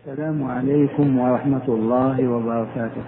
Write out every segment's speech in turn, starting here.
السلام عليكم ورحمة الله وبركاته.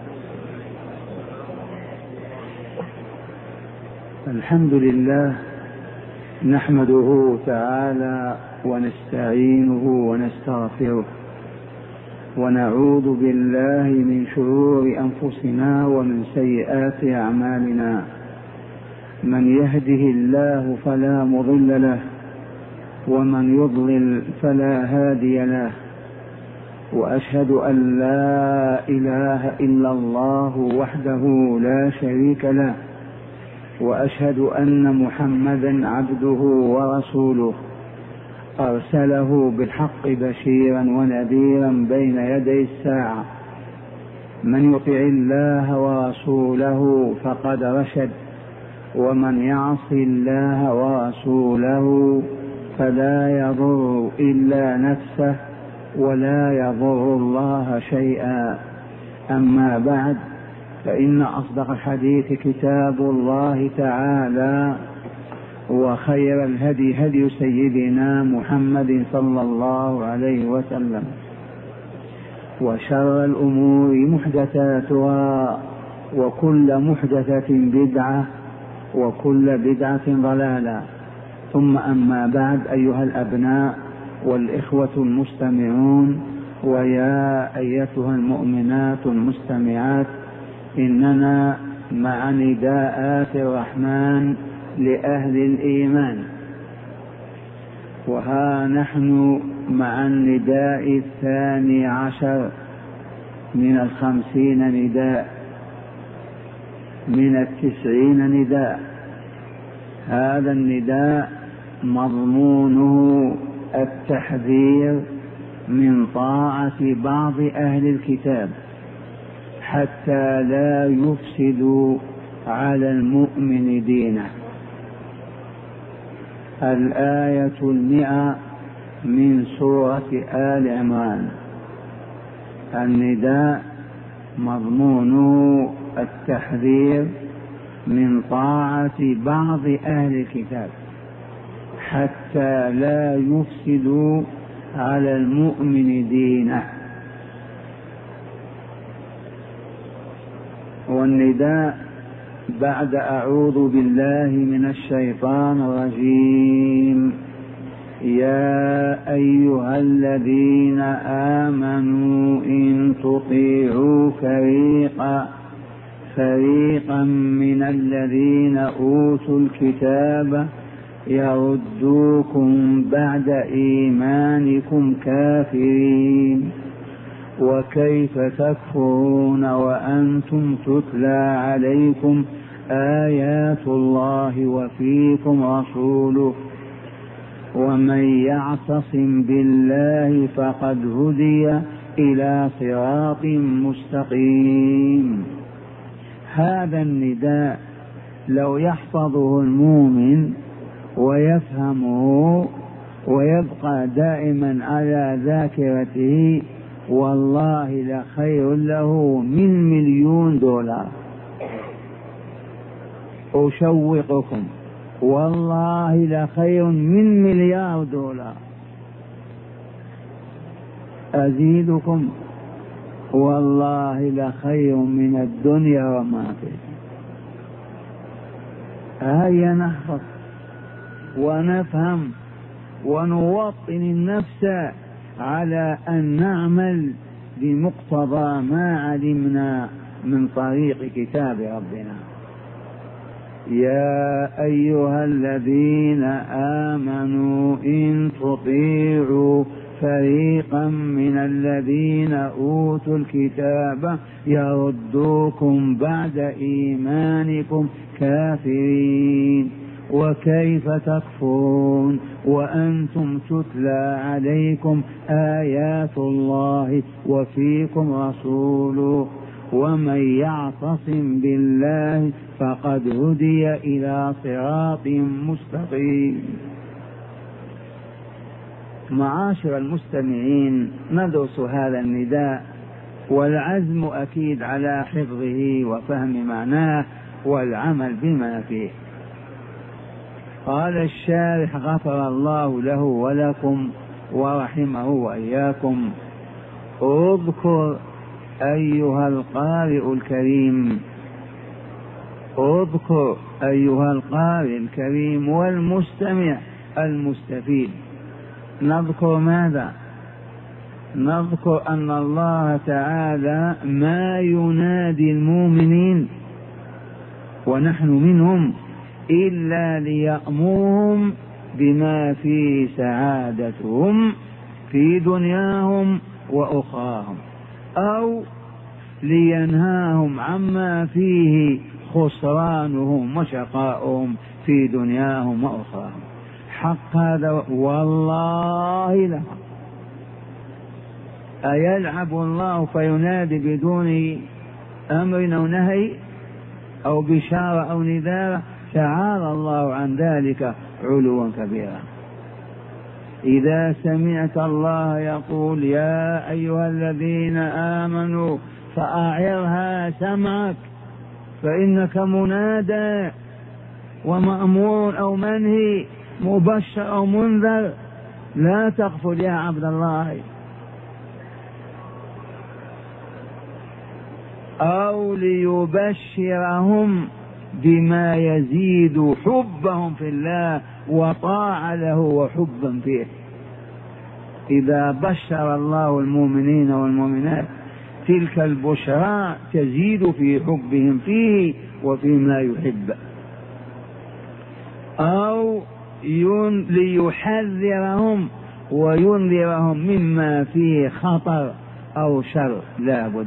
الحمد لله نحمده تعالى ونستعينه ونستغفره ونعوذ بالله من شرور أنفسنا ومن سيئات أعمالنا. من يهده الله فلا مضل له ومن يضلل فلا هادي له، وأشهد أن لا إله إلا الله وحده لا شريك له، وأشهد أن محمدا عبده ورسوله أرسله بالحق بشيرا ونذيرا بين يدي الساعة. من يطع الله ورسوله فقد رشد، ومن يعص الله ورسوله فلا يضر إلا نفسه ولا يضر الله شيئا. أما بعد، فإن أصدق الحديث كتاب الله تعالى، وخير الهدي هدي سيدنا محمد صلى الله عليه وسلم، وشر الأمور محدثاتها، وكل محدثة بدعة، وكل بدعة ضلالة. ثم أما بعد، أيها الأبناء والإخوة المستمعون، ويا أيتها المؤمنات المستمعات، إننا مع نداءات الرحمن لأهل الإيمان، وها نحن مع النداء 12 من 50 نداء من 90 نداء. هذا النداء مضمونه التحذير من طاعة بعض أهل الكتاب حتى لا يفسدوا على المؤمن دينه. الآية 100 من سورة آل عمران. النداء مضمونه التحذير من طاعة بعض أهل الكتاب حتى لا يفسدوا على المؤمن دينه. والنداء بعد أعوذ بالله من الشيطان الرجيم: يا أيها الذين آمنوا إن تطيعوا فريقا من الذين أوتوا الكتاب يردوكم بعد إيمانكم كافرين، وكيف تكفرون وأنتم تتلى عليكم آيات الله وفيكم رسوله، ومن يعتصم بالله فقد هدي إلى صراط مستقيم. هذا النداء لو يحفظه المؤمن ويفهمه ويبقى دائما على ذاكرته، والله لخير له من $1,000,000. أشوقكم، والله لخير من $1,000,000. أزيدكم، والله لخير من الدنيا وما فيها. هيا نحفظ ونفهم ونوطن النفس على أن نعمل بمقتضى ما علمنا من طريق كتاب ربنا. يا أيها الذين آمنوا إن تطيعوا فريقا من الذين أوتوا الكتاب يردوكم بعد إيمانكم كافرين، وكيف تكفرون وأنتم تتلى عليكم آيات الله وفيكم رسوله، ومن يعتصم بالله فقد هدي إلى صراط مستقيم. معاشر المستمعين، ندرس هذا النداء، والعزم أكيد على حفظه وفهم معناه والعمل بما فيه. قال الشارح غفر الله له ولكم ورحمه وإياكم: اذكر أيها القارئ الكريم، اذكر أيها القارئ الكريم والمستمع المستفيد. نذكر ماذا؟ نذكر أن الله تعالى ما ينادي المؤمنين ونحن منهم إلا ليأمرهم بما فيه سعادتهم في دنياهم وأخراهم، أو لينهاهم عما فيه خسرانهم وشقاؤهم في دنياهم وأخراهم. حق هذا والله لهم. أيلعب الله فينادي بدون أمر أو نهي أو بشارة أو نذارة؟ تعالى الله عن ذلك علوا كبيرا. إذا سمعت الله يقول يا أيها الذين آمنوا فأعرها سمعك، فإنك منادى ومأمور أو منهي، مبشر أو منذر، لا تغفل يا عبد الله. أو ليبشرهم بما يزيد حبهم في الله وطاعة له وحبا فيه. إذا بشر الله المؤمنين والمؤمنات تلك البشرى تزيد في حبهم فيه وفيما يحب. أو ليحذرهم وينذرهم مما فيه خطر أو شر لا بد.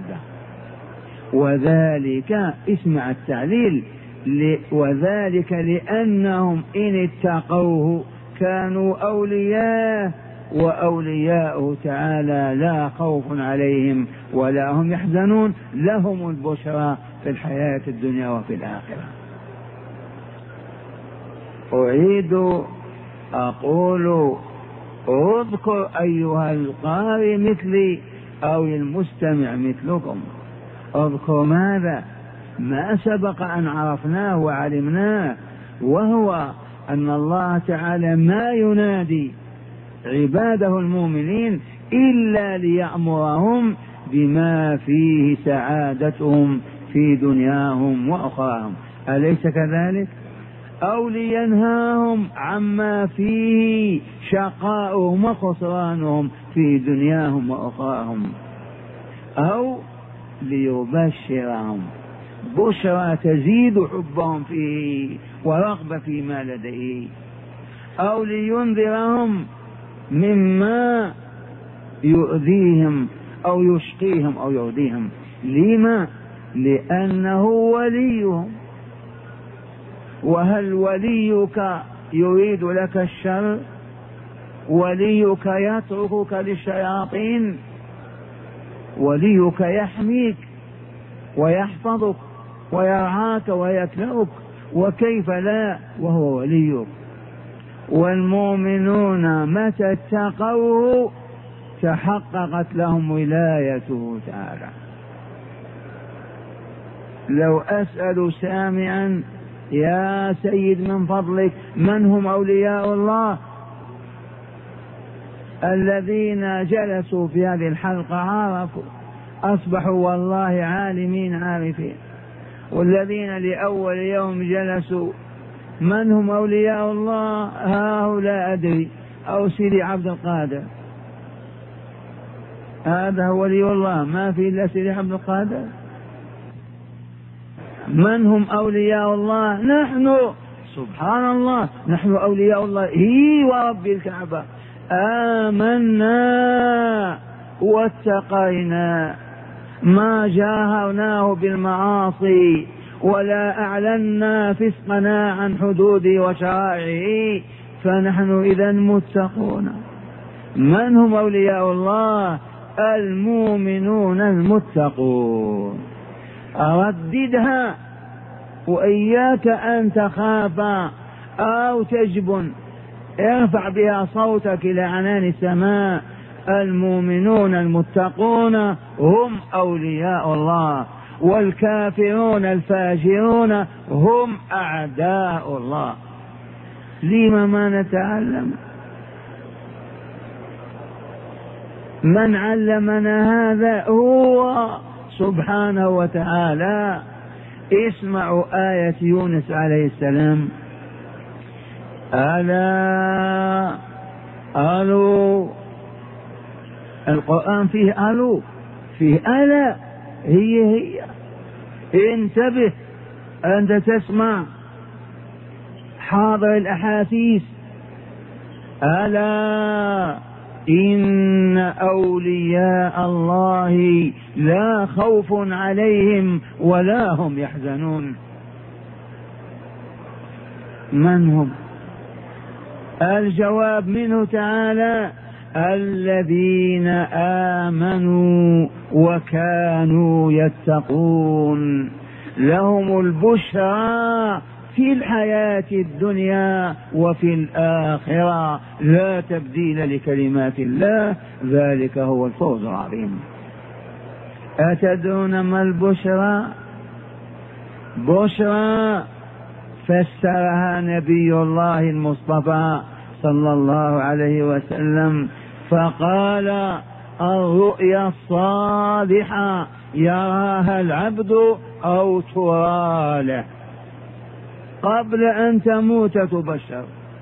وذلك اسمع التعليل، وذلك لأنهم إن اتقوه كانوا أولياء، وأولياؤه تعالى لا خوف عليهم ولا هم يحزنون، لهم البشرى في الحياة الدنيا وفي الآخرة. أعيد أقول اذكر أيها القارئ مثلي أو المستمع مثلكم. اذكر ماذا؟ ما سبق أن عرفناه وعلمناه، وهو أن الله تعالى ما ينادي عباده المؤمنين إلا ليأمرهم بما فيه سعادتهم في دنياهم وأخراهم، أليس كذلك؟ أو لينهاهم عما فيه شقاؤهم وخسرانهم في دنياهم وأخراهم، أو ليبشرهم بشرى تزيد حبهم فيه ورغبة فيما لديه، أو لينذرهم مما يؤذيهم أو يشقيهم أو يؤذيهم. لما؟ لأنه وليهم. وهل وليك يريد لك الشر؟ وليك يتركك للشياطين؟ وليك يحميك ويحفظك ويرعاك ويكلأك، وكيف لا وهو وليك. والمؤمنون متى اتقوه تحققت لهم ولايته تعالى. لو أسأل سامعا يا سيد من فضلك من هم أولياء الله؟ الذين جلسوا في هذه الحلقة عرفوا، أصبحوا والله عالمين عارفين. والذين لأول يوم جلسوا من هم أولياء الله؟ هؤلاء أدري، أو سيدي عبد القادر، هذا هو ولي الله، ما في إلا سيدي عبد القادر. من هم أولياء الله؟ نحن، سبحان الله، نحن أولياء الله ورب الكعبة. آمنا واتقينا، ما جاهرناه بالمعاصي ولا أعلنا فسقنا عن حدوده وشرائعه، فنحن إذا متقون. من هم أولياء الله؟ المؤمنون المتقون. رددها وإياك أن تخاف أو تجبن، ارفع بها صوتك إلى عنان السماء. المؤمنون المتقون هم أولياء الله، والكافرون الفاجرون هم أعداء الله. لما ما نتعلم؟ من علمنا هذا هو سبحانه وتعالى. اسمعوا آية يونس عليه السلام: ألا ألو. القرآن فيه ألو، فيه ألا، هي انتبه أنت تسمع حاضر الأحاسيس. ألا إن أولياء الله لا خوف عليهم ولا هم يحزنون. من هم؟ الجواب منه تعالى: الذين آمنوا وكانوا يتقون، لهم البشرى في الحياة الدنيا وفي الآخرة، لا تبديل لكلمات الله، ذلك هو الفوز العظيم. أتدرون ما البشرى؟ بشرى فسرها نبي الله المصطفى صلى الله عليه وسلم فقال: الرؤيا الصالحة يراها العبد أو ترى له قبل أن تموت تبشر.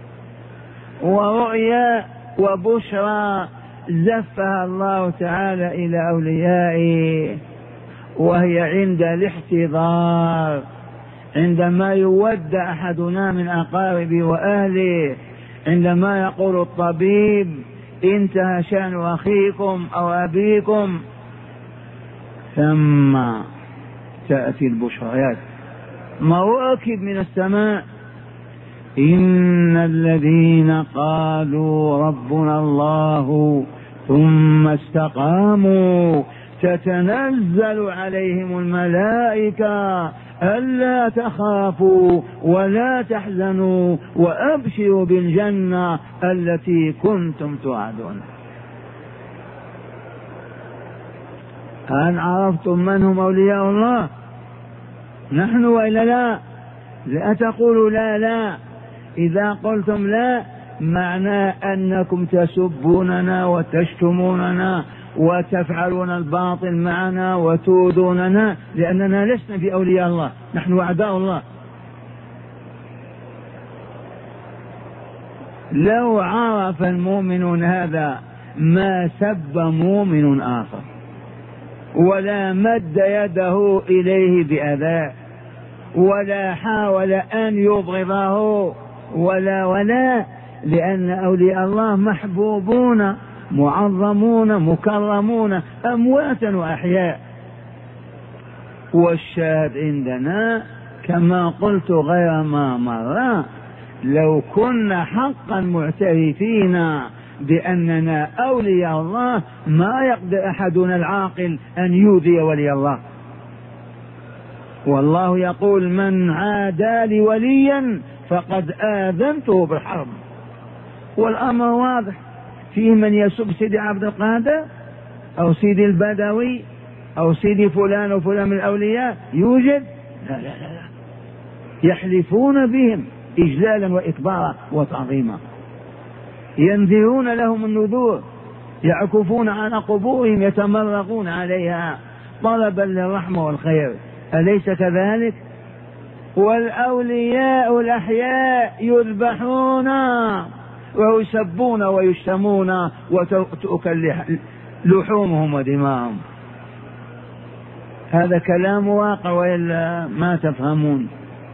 ورؤيا وبشرى زفها الله تعالى إلى أوليائه، وهي عند الاحتضار، عندما يود أحدنا من أقاربه وأهله، عندما يقول الطبيب: انتهى شأن أخيكم أو أبيكم، ثم تأتي البشريات مواكب من السماء: إن الذين قالوا ربنا الله ثم استقاموا تتنزل عليهم الملائكة ألا تخافوا ولا تحزنوا وأبشروا بالجنة التي كنتم توعدون. هل عرفتم من هم أولياء الله؟ نحن وإلا لا؟ لا تقولوا لا. إذا قلتم لا معناه أنكم تسبوننا وتشتموننا وتفعلون الباطل معنا وتؤذوننا، لأننا لسنا في أولياء الله، نحن أعداء الله. لو عرف المؤمنون هذا ما سب مؤمن آخر ولا مد يده إليه بأذى ولا حاول أن يبغضه ولا، لأن أولياء الله محبوبون معظمون مكرمون أمواتا وأحياء. والشاهد عندنا كما قلت غير ما مر: لو كنا حقا معترفين بأننا أولياء الله ما يقدر أحدنا العاقل أن يؤذي ولي الله. والله يقول: من عادى لي وليا فقد آذنته بالحرب. والأمر واضح، فيه من يسب سيدي عبد القادر أو سيدي البدوي أو سيدي فلان وفلان من الأولياء، يوجد؟ لا. يحلفون بهم إجلالا وإكبارا وتعظيما، ينذرون لهم النذور، يعكفون على قبورهم، يتمرغون عليها طلبا للرحمة والخير، أليس كذلك؟ والأولياء الأحياء يذبحون ويسبون ويشتمون وتؤكل لحومهم ودماءهم. هذا كلام واقع وإلا ما تفهمون.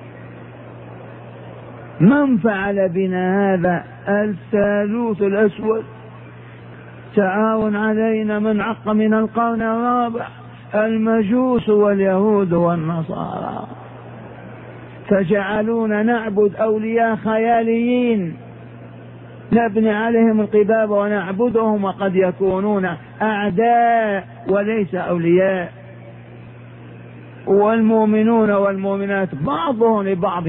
من فعل بنا هذا؟ الثالوث الأسود، تعاون علينا من عق من القرن الرابع، المجوس واليهود والنصارى، فجعلونا نعبد أولياء خياليين نبني عليهم القباب ونعبدهم، وقد يكونون أعداء وليس أولياء. والمؤمنون والمؤمنات بعضهم لبعض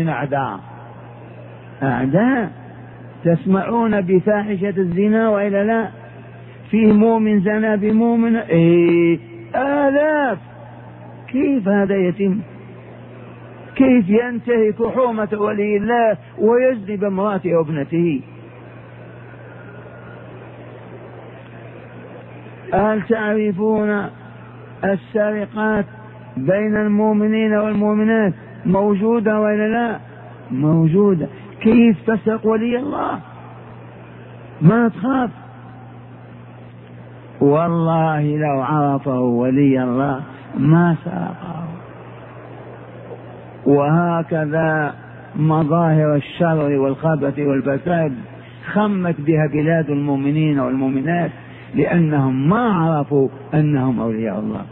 أعداء. تسمعون بفاحشة الزنا وإلا لا؟ فيه مؤمن زنا بمؤمن آلاف. كيف هذا يتم؟ كيف ينتهك حرمة ولي الله ويزني بامرأته وابنته؟ هل تعرفون السرقات بين المؤمنين والمؤمنات موجودة ولا لا؟ موجودة. كيف تسرق ولي الله؟ ما تخاف. والله لو عرفه ولي الله ما سرقه. وهكذا مظاهر الشر والخبث والفساد خمت بها بلاد المؤمنين والمؤمنات لأنهم ما عرفوا أنهم أولياء الله.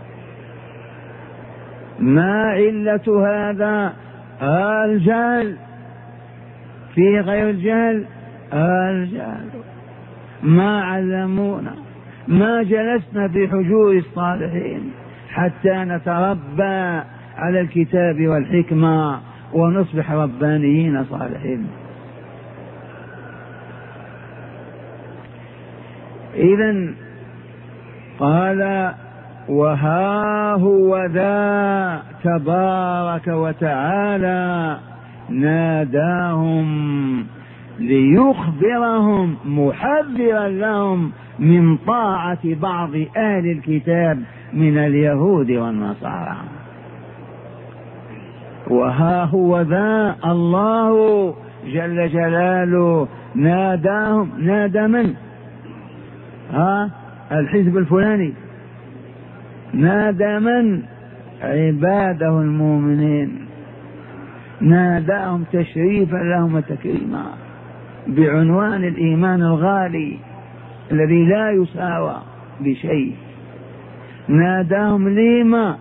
ما علة هذا؟ الجهل. في غير الجهل الجهل. ما علمونا، ما جلسنا في حجور الصالحين حتى نتربى على الكتاب والحكمة ونصبح ربانيين صالحين. إذن قال وها هو ذا تبارك وتعالى ناداهم ليخبرهم محذرا لهم من طاعة بعض أهل الكتاب من اليهود والنصارى. وها هو ذا الله جل جلاله ناداهم. نادى من؟ الحزب الفلاني. نادى من؟ عباده المؤمنين. ناداهم تشريفا لهم وتكريما بعنوان الإيمان الغالي الذي لا يساوى بشيء. ناداهم لما؟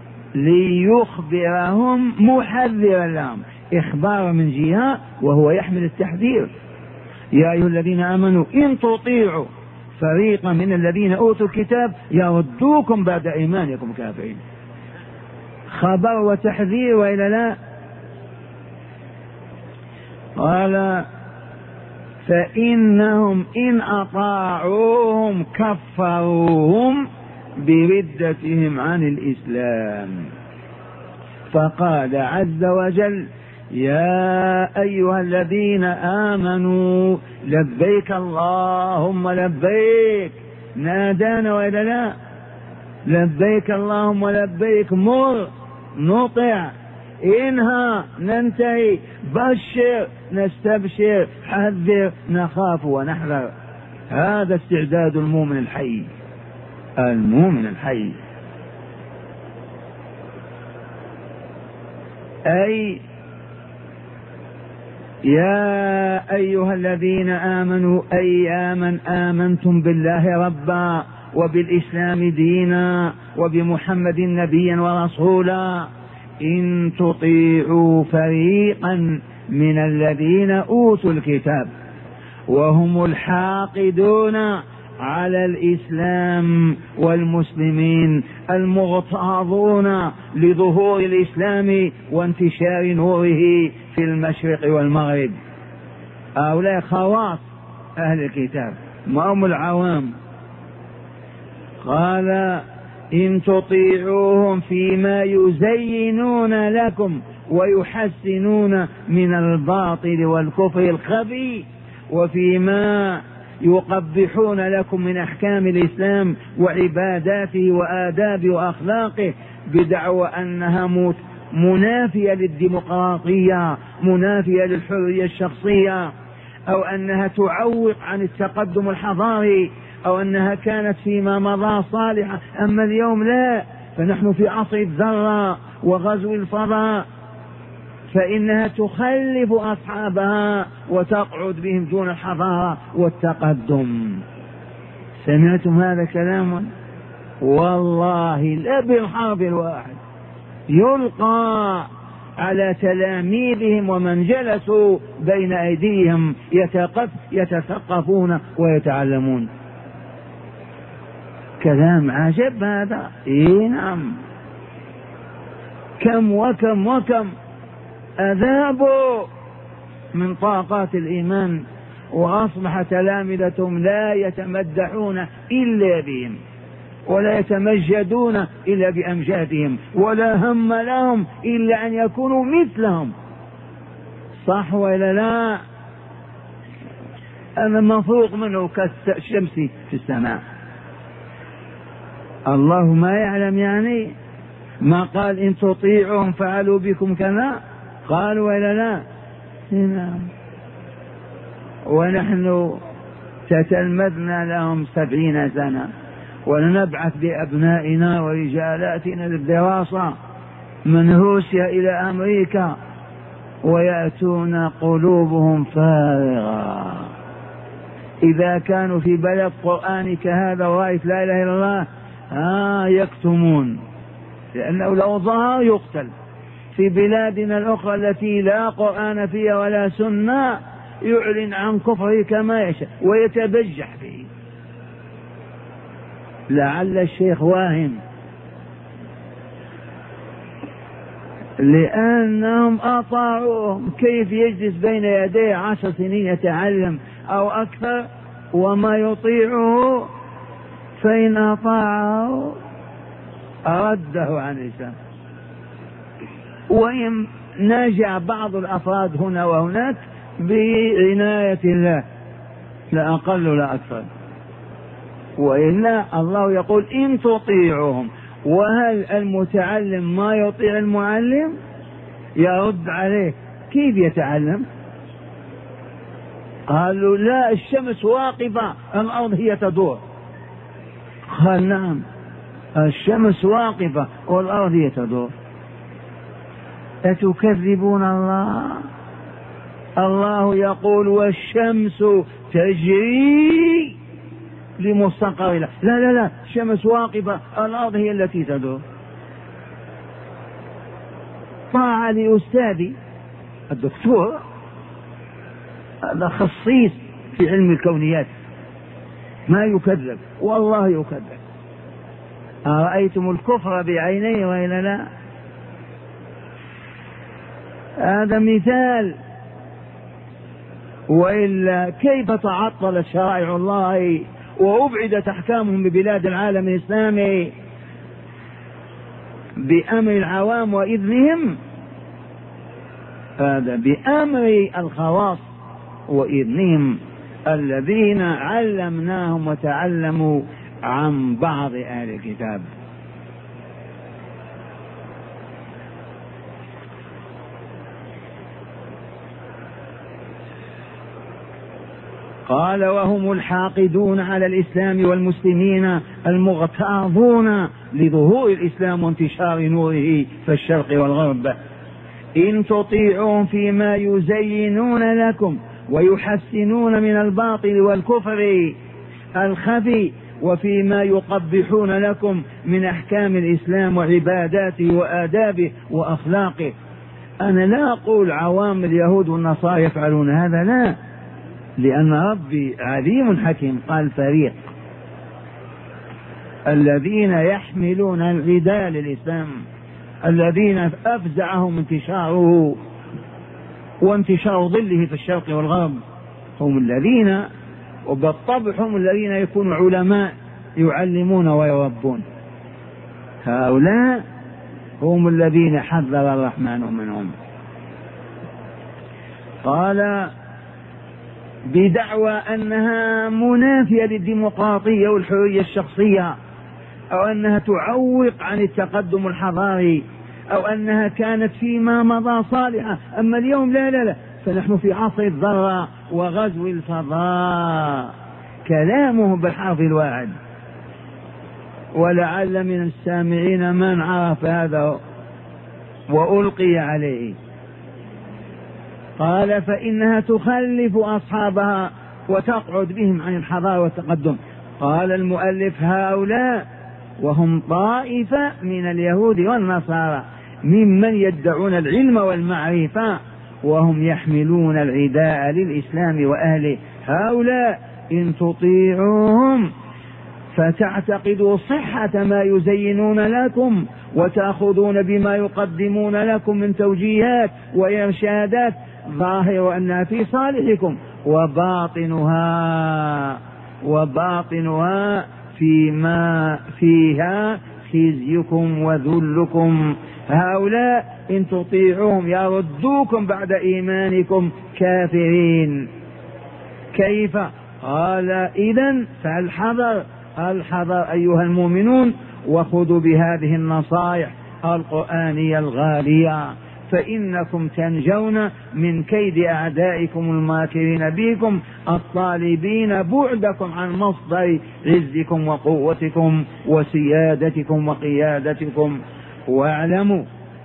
ليخبرهم محذرا لهم. إخبار من جهة وهو يحمل التحذير. يا أيها الذين آمنوا إن تطيعوا فريقا من الذين أوتوا الكتاب يردوكم بعد إيمانكم كافرين. خبر وتحذير وإلا لا؟ قال فإنهم إن أطاعوهم كفروهم بردتهم عن الإسلام. فقال عز وجل يا أيها الذين آمنوا لبيك اللهم لبيك. نادانا وإلا لا؟ لبيك اللهم لبيك. مر نطع، انهى ننتهي، بشر نستبشر، حذر نخاف ونحذر. هذا استعداد المؤمن الحي. المؤمن الحي أي يا أيها الذين آمنوا أي آمن آمنتم بالله ربا وبالإسلام دينا وبمحمد نبيا ورسولا إن تطيعوا فريقا من الذين أوتوا الكتاب وهم الحاقدون على الإسلام والمسلمين المغتاظون لظهور الإسلام وانتشار نوره في المشرق والمغرب. هؤلاء خواص أهل الكتاب ما هم العوام. قال إن تطيعوهم فيما يزينون لكم ويحسنون من الباطل والكفر الخبيث وفيما يقبحون لكم من أحكام الإسلام وعباداته وآدابه وأخلاقه بدعوى أنها منافية للديمقراطية، منافية للحرية الشخصية، أو أنها تعوق عن التقدم الحضاري، أو أنها كانت فيما مضى صالحة أما اليوم لا، فنحن في عصر الذرة وغزو الفضاء، فإنها تخلف أصحابها وتقعد بهم دون الحضارة والتقدم. سمعتم هذا كلام؟ والله لا بالحرب الواحد يلقى على تلاميذهم ومن جلسوا بين أيديهم يتثقفون ويتعلمون. كلام عجب هذا. نعم. كم وكم وكم أذابوا من طاقات الإيمان وأصبح تلامذتهم لا يتمدحون إلا بهم ولا يتمجدون إلا بأمجادهم ولا هم لهم إلا أن يكونوا مثلهم. صح ولا لا؟ أنا مفروق منه كالشمس في السماء. الله ما يعلم يعني؟ ما قال إن تطيعهم فعلوا بكم كذا؟ قالوا ولا لا؟ نعم. ونحن تتلمذنا لهم 70 سنة، ولنبعث بأبنائنا ورجالاتنا للدراسة من روسيا إلى أمريكا، ويأتون قلوبهم فارغة. إذا كانوا في بلد قرآن كهذا ورأيت لا إله إلا الله يكتمون، لأنه لو ظهر يقتل. في بلادنا الأخرى التي لا قرآن فيها ولا سنة يعلن عن كفره كما يشاء ويتبجح فيه. لعل الشيخ واهم، لأنهم أطاعوهم. كيف يجلس بين يديه 10 سنين يتعلم أو أكثر وما يطيعه؟ فإن أطاعه أرده عن الإسلام. وإن ناجع بعض الأفراد هنا وهناك بعناية الله، لا أقل لا أكثر. وإلا الله يقول إن تطيعهم. وهل المتعلم ما يطيع المعلم؟ يرد عليه كيف يتعلم؟ قالوا لا، الشمس واقفة الأرض هي تدور. قال نعم، الشمس واقفة والأرض هي تدور. أتكذبون الله؟ الله يقول والشمس تجري لمستقر لها. لا لا لا، الشمس واقفة الأرض هي التي تدور. طاعة لأستاذي الدكتور، هذا خصيص في علم الكونيات، ما يكذب والله يكذب. أرأيتم الكفر بعينيه وإلا لا؟ هذا مثال. وإلا كيف تعطلت شرائع الله وأبعدت أحكامهم ببلاد العالم الإسلامي بأمر العوام وإذنهم؟ هذا بأمر الخواص وإذنهم الذين علمناهم وتعلموا عن بعض أهل الكتاب. قال وهم الحاقدون على الإسلام والمسلمين المغتاظون لظهور الإسلام وانتشار نوره في الشرق والغرب. إن تطيعون فيما يزينون لكم ويحسنون من الباطل والكفر الخفي، وفيما يقبحون لكم من أحكام الإسلام وعباداته وآدابه وأخلاقه. أنا لا أقول عوام اليهود والنصارى يفعلون هذا، لا، لأن ربي عليم حكيم. قال فريق الذين يحملون العداء للإسلام، الذين أفزعهم انتشاره وانتشار ظله في الشرق والغرب، هم الذين وبالطبع هم الذين يكونوا علماء يعلمون ويربون. هؤلاء هم الذين حذر الرحمن منهم. قال بدعوى أنها منافية للديمقراطية والحرية الشخصية، أو أنها تعوق عن التقدم الحضاري، أو أنها كانت فيما مضى صالحة، أما اليوم لا لا لا، فنحن في عصر الذرة وغزو الفضاء. كلامه بالحرف الواحد. ولعل من السامعين من عرف هذا وألقي عليه. قال فإنها تخلف أصحابها وتقعد بهم عن الحضارة والتقدم. قال المؤلف هؤلاء وهم طائفة من اليهود والنصارى ممن يدعون العلم والمعرفة وهم يحملون العداء للإسلام وأهله. هؤلاء إن تطيعوهم فتعتقدوا صحة ما يزينون لكم وتأخذون بما يقدمون لكم من توجيهات وإرشادات ظاهر أنها في صالحكم، وباطنها فيما فيها خزيكم وذلكم. هؤلاء إن تطيعوهم يردوكم بعد إيمانكم كافرين. كيف؟ قال إذن فالحذر، الحذر أيها المؤمنون، وخذوا بهذه النصائح القرآنية الغالية، فإنكم تنجون من كيد أعدائكم الماكرين بكم الطالبين بعدكم عن مصدر عزكم وقوتكم وسيادتكم وقيادتكم. واعلموا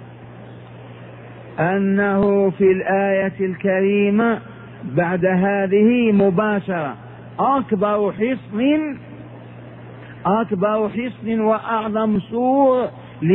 أنه في الآية الكريمة بعد هذه مباشرة أكبر حصن وأعظم سور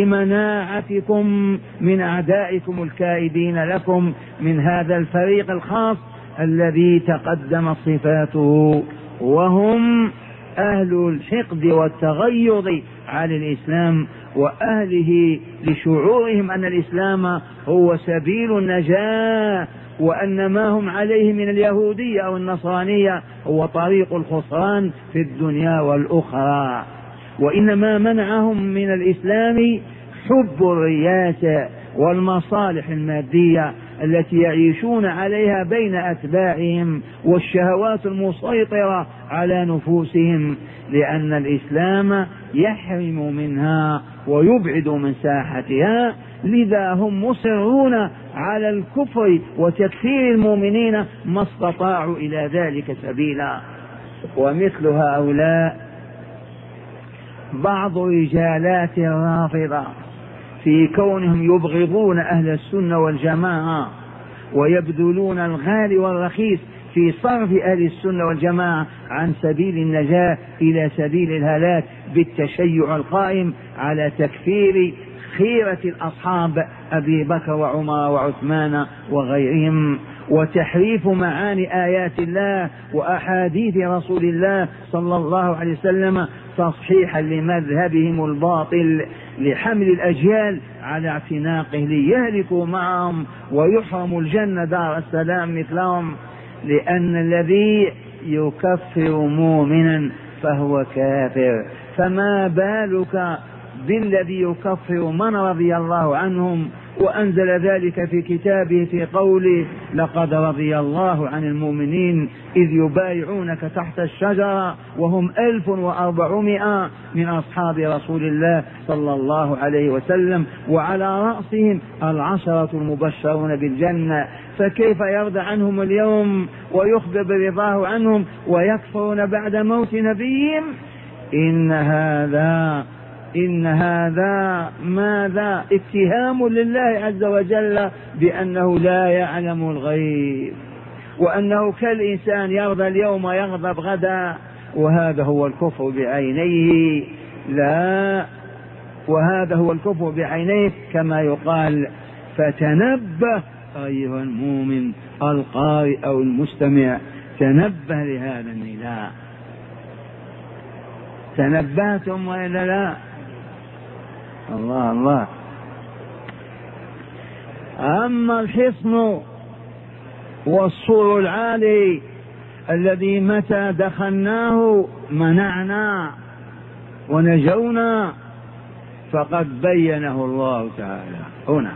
لمناعتكم من أعدائكم الكائدين لكم من هذا الفريق الخاص الذي تقدم صفاته، وهم أهل الحقد والتغيظ على الإسلام وأهله، لشعورهم أن الإسلام هو سبيل النجاة، وأن ما هم عليه من اليهودية أو النصرانية هو طريق الخسران في الدنيا والأخرى. وإنما منعهم من الإسلام حب الرياسة والمصالح المادية التي يعيشون عليها بين أتباعهم، والشهوات المسيطرة على نفوسهم، لأن الإسلام يحرم منها ويبعد من ساحتها، لذا هم مصرون على الكفر وتكفير المؤمنين ما استطاعوا إلى ذلك سبيلا. ومثل هؤلاء بعض رجالات الرافضة في كونهم يبغضون أهل السنة والجماعة ويبذلون الغالي والرخيص في صرف أهل السنة والجماعة عن سبيل النجاة إلى سبيل الهلاك بالتشيع القائم على تكفير خيرة الأصحاب أبي بكر وعمر وعثمان وغيرهم، وتحريف معاني آيات الله وأحاديث رسول الله صلى الله عليه وسلم تصحيحا لمذهبهم الباطل، لحمل الأجيال على اعتناقه ليهلكوا معهم ويحرموا الجنة دار السلام مثلهم. لأن الذي يكفر مؤمنا فهو كافر، فما بالك بالذي يكفر من رضي الله عنهم وأنزل ذلك في كتابه في قوله: لقد رضي الله عن المؤمنين إذ يبايعونك تحت الشجرة وهم 1400 من أصحاب رسول الله صلى الله عليه وسلم، وعلى رأسهم 10 المبشرون بالجنة، فكيف يرضى عنهم اليوم ويخبر برضاه عنهم ويكفرون بعد موت نبيهم؟ إن هذا ماذا؟ اتهام لله عز وجل بأنه لا يعلم الغيب، وأنه كالإنسان يرضى اليوم ويغضب غدا، وهذا هو الكفر بعينيه. لا، وهذا هو الكفر بعينيه كما يقال. فتنبه أيها المؤمن القارئ أو المستمع، تنبه لهذا النداء. تنبهتم وإلا لا؟ الله الله. أما الحصن والسور العالي الذي متى دخلناه منعنا ونجونا، فقد بينه الله تعالى هنا.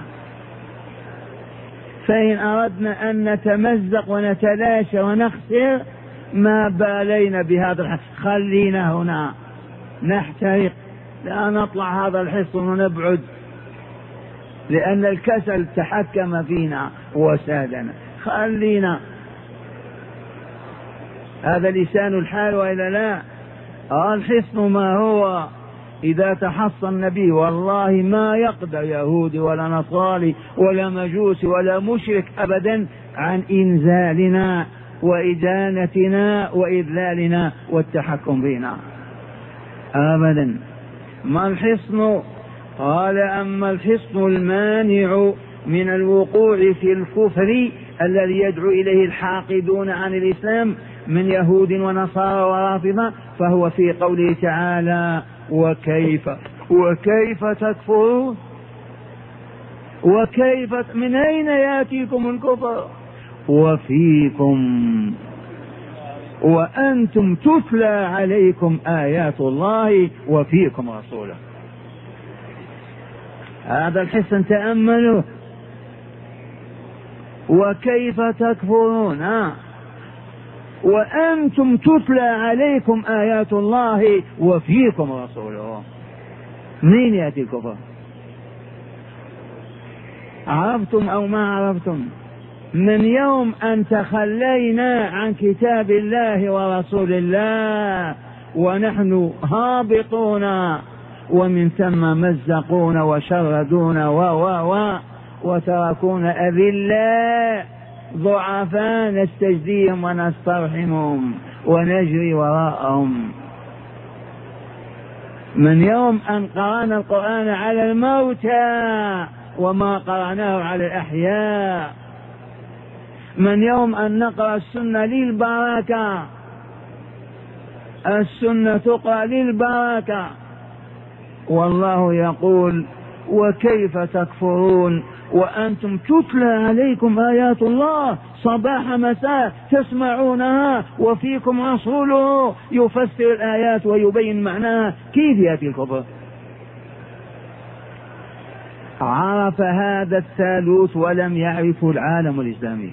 فإن أردنا أن نتمزق ونتلاشى ونخسر ما بالينا بهذا الحصن، خلينا هنا نحترق، لا نطلع هذا الحصن ونبعد، لأن الكسل تحكم فينا وسادنا. خلينا، هذا لسان الحال وإلا لا؟ الحصن ما هو؟ إذا تحصن النبي والله ما يقدر يهودي ولا نصراني ولا مجوسي ولا مشرك أبدا عن إنزالنا وإدانتنا وإذلالنا والتحكم بنا أبدا. ما الحصن؟ قال: أما الحصن المانع من الوقوع في الكفر الذي يدعو إليه الحاقدون عن الإسلام من يهود ونصارى ورافضة، فهو في قوله تعالى: وكيف تكفرون، وكيف من أين يأتيكم الكفر وفيكم وأنتم تتلى عليكم آيات الله وفيكم رسوله. هذا الحسن تأملوا. وكيف تكفرون وأنتم تتلى عليكم آيات الله وفيكم رسوله. منين يأتي الكفر؟ عرفتم أو ما عرفتم؟ من يوم أن تخلينا عن كتاب الله ورسول الله ونحن هابطون، ومن ثم مزقون وشردون وتركون أذلاء ضعفاء نستجديهم ونسترحمهم ونجري وراءهم. من يوم أن قرأنا القرآن على الموتى وما قرأناه على الأحياء، من يوم أن نقرأ السنة للبركة، السنة تقرأ للبركة، والله يقول وكيف تكفرون وأنتم تتلى عليكم آيات الله صباح مساء تسمعونها وفيكم رسوله يفسر الآيات ويبين معناها، كيف يأتي الكفر؟ عرف هذا الثالوث ولم يعرفه العالم الإسلامي،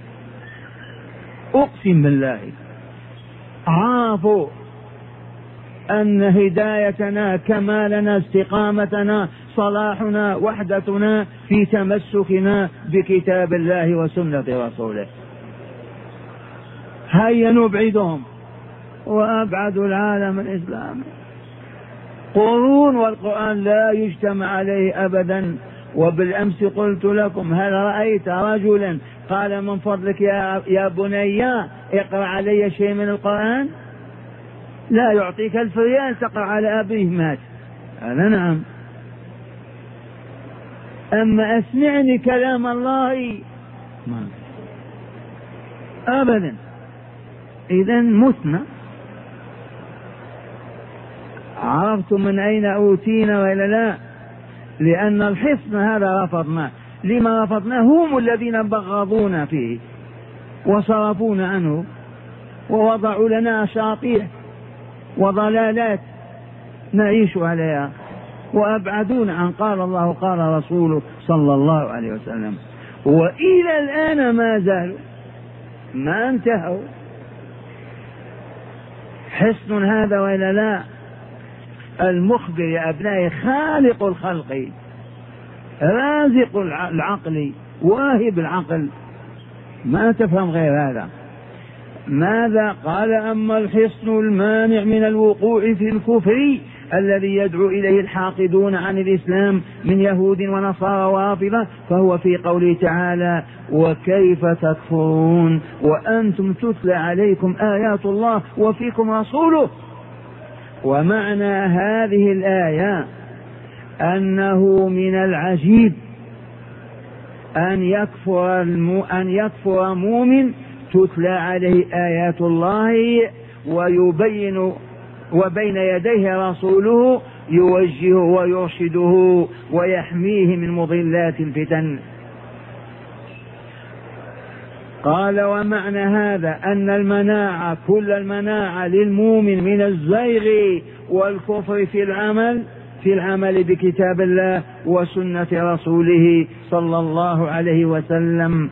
أقسم بالله. عرفوا أن هدايتنا كمالنا استقامتنا صلاحنا وحدتنا في تمسكنا بكتاب الله وسنة رسوله. هيا نبعدهم وأبعد العالم الإسلامي قرون، والقرآن لا يجتمع عليه أبدا. وبالأمس قلت لكم هل رأيت رجلا قال من فضلك يا بني اقرأ علي شيء من القرآن؟ لا يعطيك 1000 ريال تقرأ على أبيه مات، هذا نعم. أما أسمعني كلام الله ما أبدا. إذن متنا. عرفتم من أين أوتينا وإلا لا؟ لأن الحصن هذا رفضناه. لما رفضناه؟ هم الذين بغضونا فيه وصرفونا عنه ووضعوا لنا أساطير وضلالات نعيش عليها وأبعدونا عن قال الله قال رسوله صلى الله عليه وسلم. وإلى الآن ما زالوا ما انتهوا. حصن هذا وإلا لا؟ المخبر يا أبنائي خالق الخلق رازق العقل واهب العقل، ما تفهم غير هذا. ماذا قال؟ أما الحصن المانع من الوقوع في الكفر الذي يدعو إليه الحاقدون عن الإسلام من يهود ونصارى ورافضة فهو في قوله تعالى وكيف تكفرون وأنتم تتلى عليكم آيات الله وفيكم رسوله. ومعنى هذه الآية أنه من العجيب أن يكفر مؤمن تتلى عليه آيات الله ويبين وبين يديه رسوله يوجهه ويرشده ويحميه من مضلات الفتن. قال ومعنى هذا أن المناعة كل المناعة للمؤمن من الزيغ والكفر في العمل بكتاب الله وسنة رسوله صلى الله عليه وسلم.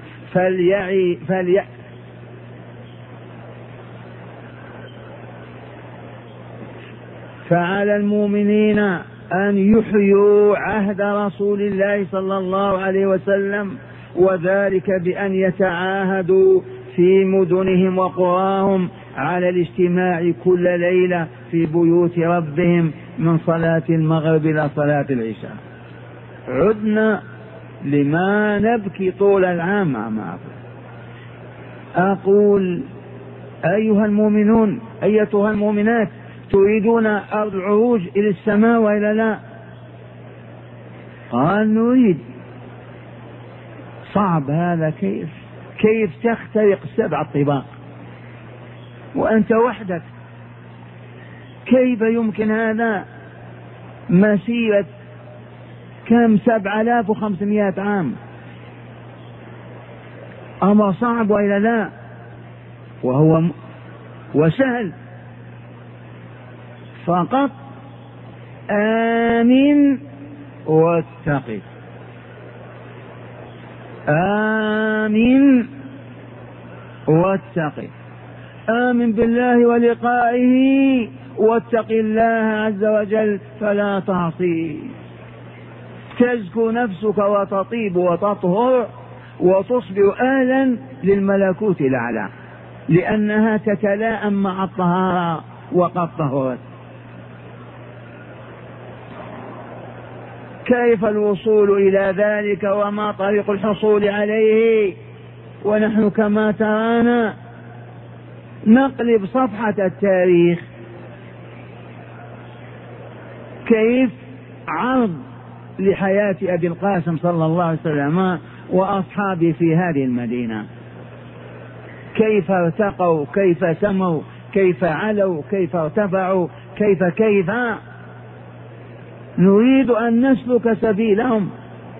فعلى المؤمنين أن يحيوا عهد رسول الله صلى الله عليه وسلم، وذلك بأن يتعاهدوا في مدنهم وقراهم على الاجتماع كل ليلة في بيوت ربهم من صلاة المغرب إلى صلاة العشاء. عدنا لما نبكي طول العام معكم. أقول أيها المؤمنون أيتها المؤمنات تريدون أرض العروج إلى السماء وإلا لا؟ قال نريد. صعب هذا. كيف تخترق 7 طباق وأنت وحدك؟ كيف يمكن هذا؟ مسيرة كم 7500 عام. أمر صعب وإلا لا؟ وهو وسهل. فقط آمن واتقي. آمن واتقي. آمن بالله ولقائه واتق الله عز وجل فلا تعصيه. تزكو نفسك وتطيب وتطهر وتصبح أهلا للملكوت الأعلى، لأنها تتلائم مع الطهارة وقد طهرت. كيف الوصول إلى ذلك وما طريق الحصول عليه؟ ونحن كما ترانا نقلب صفحة التاريخ. كيف عرض لحياة أبي القاسم صلى الله عليه وسلم وأصحابه في هذه المدينة، كيف ارتقوا، كيف سموا، كيف علوا، كيف ارتفعوا، كيف نريد أن نسلك سبيلهم.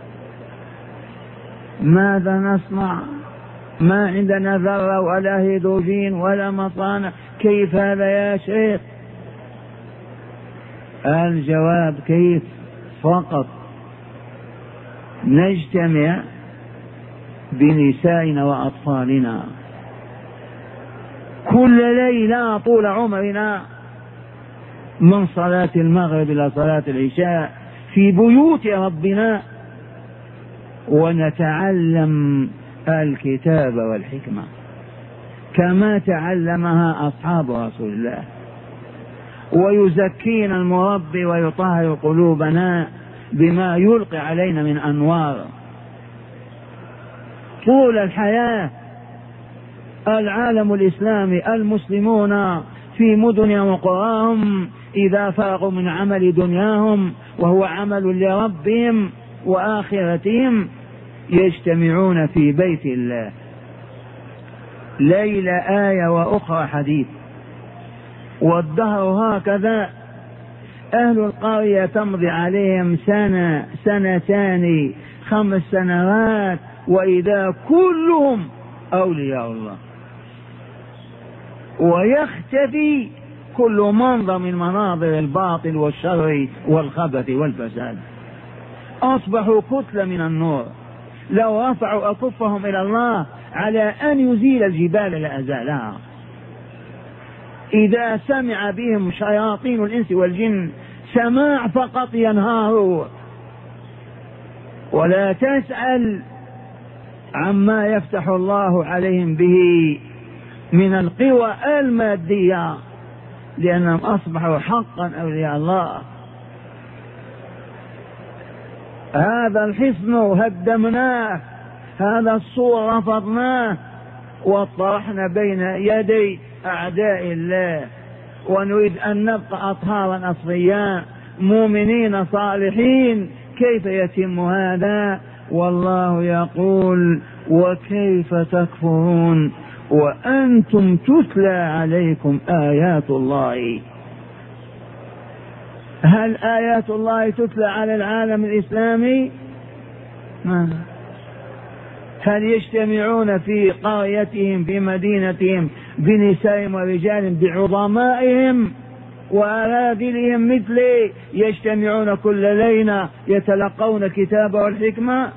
ماذا نصنع؟ ما عندنا ذرة ولا هيدروجين ولا مصانع، كيف هذا يا شيخ؟ الجواب كيف؟ فقط نجتمع بنسائنا وأطفالنا كل ليلة طول عمرنا من صلاة المغرب إلى صلاة العشاء في بيوت ربنا، ونتعلم الكتاب والحكمة كما تعلمها أصحاب رسول الله، ويزكينا المربي ويطهر قلوبنا بما يلقي علينا من أنوار. طول الحياة العالم الإسلامي المسلمون في مدن وقراهم إذا فاقوا من عمل دنياهم وهو عمل لربهم وآخرتهم يجتمعون في بيت الله، ليلة آية وأخرى حديث، والدهر هكذا. أهل القرية تمضي عليهم سنة، سنتان، 5 سنوات، وإذا كلهم أولياء الله، ويختفي كل منظر من مناظر الباطل والشر والخبث والفساد. أصبحوا كتلة من النور، لو رفعوا أكفهم إلى الله على أن يزيل الجبال لأزالها. إذا سمع بهم شياطين الإنس والجن سماع فقط ينهاروا، ولا تسأل عما يفتح الله عليهم به من القوى المادية، لأنهم أصبحوا حقا أولياء الله. هذا الحصن هدمناه، هذا السور رفضناه وطرحنا بين يدي أعداء الله، ونريد أن نبقى أطهارا أصفياء مؤمنين صالحين. كيف يتم هذا؟ والله يقول: وكيف تكفرون وأنتم تتلى عليكم آيات الله. هل آيات الله تتلى على العالم الإسلامي؟ هل يجتمعون في قريتهم في مدينتهم بنسائهم ورجالهم بعظمائهم وأراذلهم مثلي يجتمعون كل ليلة يتلقون الكتاب والحكمة؟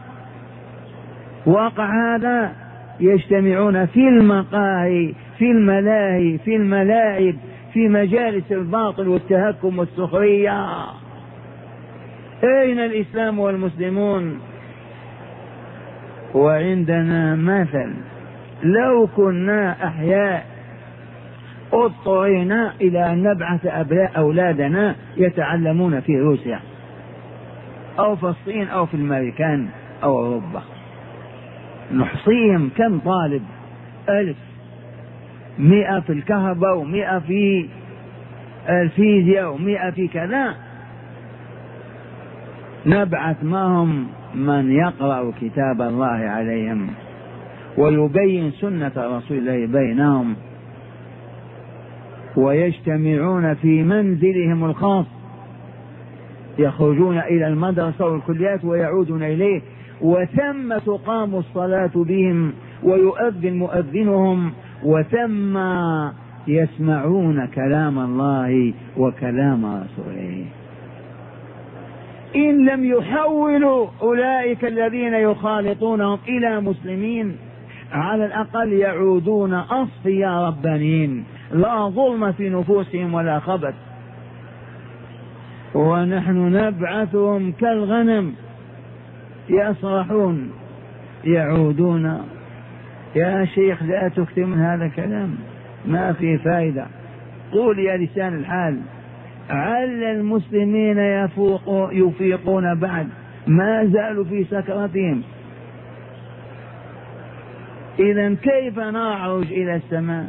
واقع هذا. يجتمعون في المقاهي، في الملاهي، في الملاعب، في مجالس الباطل والتهكم والسخرية. أين الإسلام والمسلمون؟ وعندنا مثل: لو كنا أحياء اضطرينا إلى أن نبعث أولادنا يتعلمون في روسيا أو في الصين أو في الأمريكان أو أوروبا، نحصيهم كم طالب؟ 1000، 100 في الكهرباء، و100 في الفيزياء، و100 في كذا. نبعث معهم من يقرأ كتاب الله عليهم ويبين سنة رسول الله بينهم، ويجتمعون في منزلهم الخاص، يخرجون إلى المدرسة والكليات ويعودون إليه، وثم تقام الصلاة بهم ويؤذن مؤذنهم، وثم يسمعون كلام الله وكلام رسوله. إن لم يحولوا أولئك الذين يخالطونهم إلى مسلمين، على الأقل يعودون أصفياء ربانيين، لا ظلم في نفوسهم ولا خبث. ونحن نبعثهم كالغنم يصرحون يعودون. يا شيخ لا تكثر من هذا الكلام، ما في فائدة. قول يا لسان الحال عل المسلمين يفيقون بعد، ما زالوا في سكرتهم. إذا كيف نعرج إلى السماء؟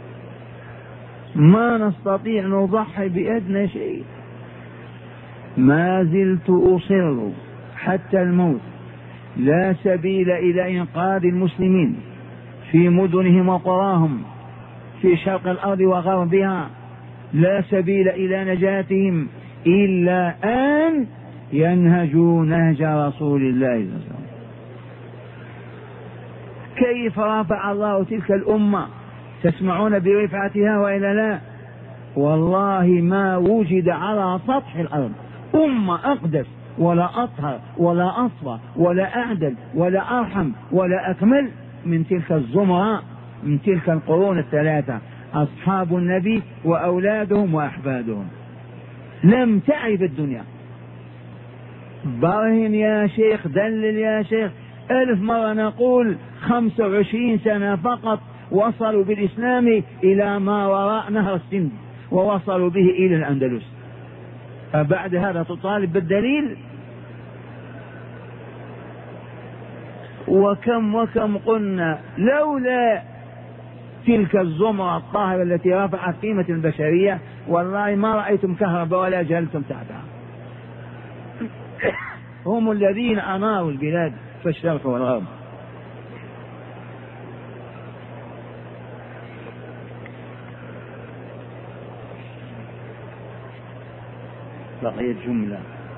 ما نستطيع نضحي بأدنى شيء. ما زلت أصر حتى الموت لا سبيل إلى إنقاذ المسلمين في مدنهم وقراهم في شرق الأرض وغربها، لا سبيل إلى نجاتهم إلا أن ينهجوا نهج رسول الله صلى الله عليه وسلم. كيف رفع الله تلك الأمة؟ تسمعون برفعتها وإلا لا؟ والله ما وجد على سطح الأرض أمة أقدس ولا أطهر ولا أصفى ولا أعدل ولا أرحم ولا أكمل من تلك الزمرة، من تلك القرون الثلاثة، أصحاب النبي وأولادهم وأحفادهم. لم تعرف الدنيا. برهن يا شيخ، دلل يا شيخ. 1000 مرة نقول 25 سنة فقط وصلوا بالإسلام إلى ما وراء نهر السند ووصلوا به إلى الأندلس، فبعد هذا تطالب بالدليل؟ وكم قلنا لولا تلك الزمرة الطاهرة التي رفعت قيمة البشرية والله ما رأيتم كهرباء ولا جلتم تحتها. هم الذين أناروا البلاد في الشرق والغرب. بقيت جملة.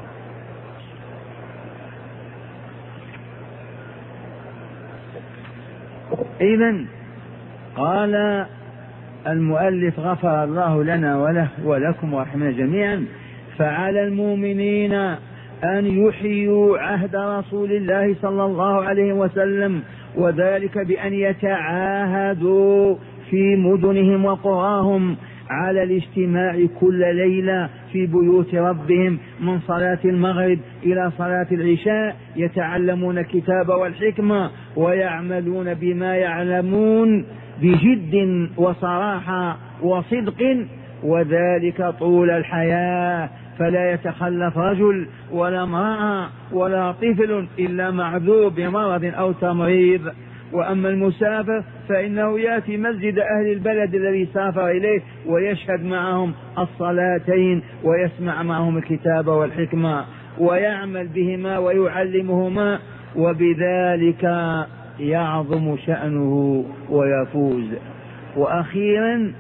إذن قال المؤلف غفر الله لنا وله ولكم ورحمنا جميعا: فعلى المؤمنين أن يحيوا عهد رسول الله صلى الله عليه وسلم، وذلك بأن يتعاهدوا في مدنهم وقراهم على الاجتماع كل ليلة في بيوت ربهم من صلاة المغرب إلى صلاة العشاء، يتعلمون الكتاب والحكمة ويعملون بما يعلمون بجد وصراحة وصدق، وذلك طول الحياة، فلا يتخلف رجل ولا امرأة ولا طفل إلا معذور بمرض أو تمريض. وأما المسافر فإنه يأتي مسجد أهل البلد الذي سافر إليه ويشهد معهم الصلاتين ويسمع معهم الكتاب والحكمة ويعمل بهما ويعلمهما، وبذلك يعظم شأنه ويفوز. وأخيرا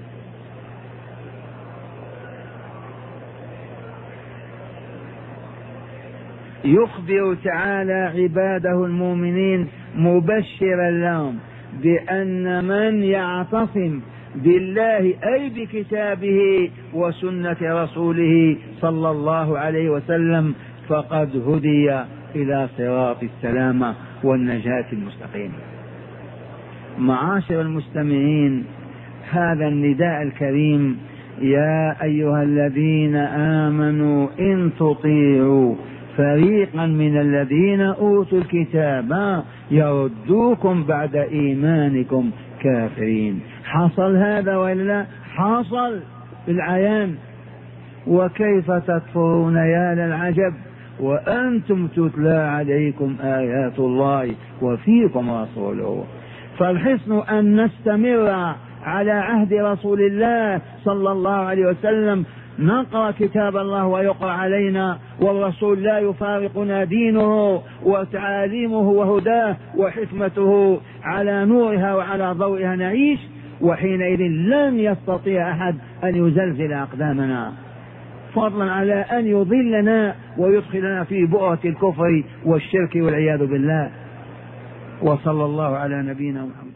يخبر تعالى عباده المؤمنين مبشرا لهم بأن من يعتصم بالله أي بكتابه وسنة رسوله صلى الله عليه وسلم فقد هدي إلى صراط السلامة والنجاة المستقيم. معاشر المستمعين، هذا النداء الكريم: يا أيها الذين آمنوا إن تطيعوا فريقا من الذين أوتوا الكتاب يردوكم بعد إيمانكم كافرين. حصل هذا ولا حصل بالعيان؟ وكيف تكفرون يا للعجب وأنتم تتلى عليكم آيات الله وفيكم رسوله. فالحسن أن نستمر على عهد رسول الله صلى الله عليه وسلم، نقرأ كتاب الله ويقرأ علينا، والرسول لا يفارقنا دينه وتعاليمه وهداه وحكمته، على نورها وعلى ضوئها نعيش، وحينئذ لن يستطيع أحد أن يزلزل أقدامنا، فضلا على أن يضلنا ويدخلنا في بؤرة الكفر والشرك والعياذ بالله. وصلى الله على نبينا محمد.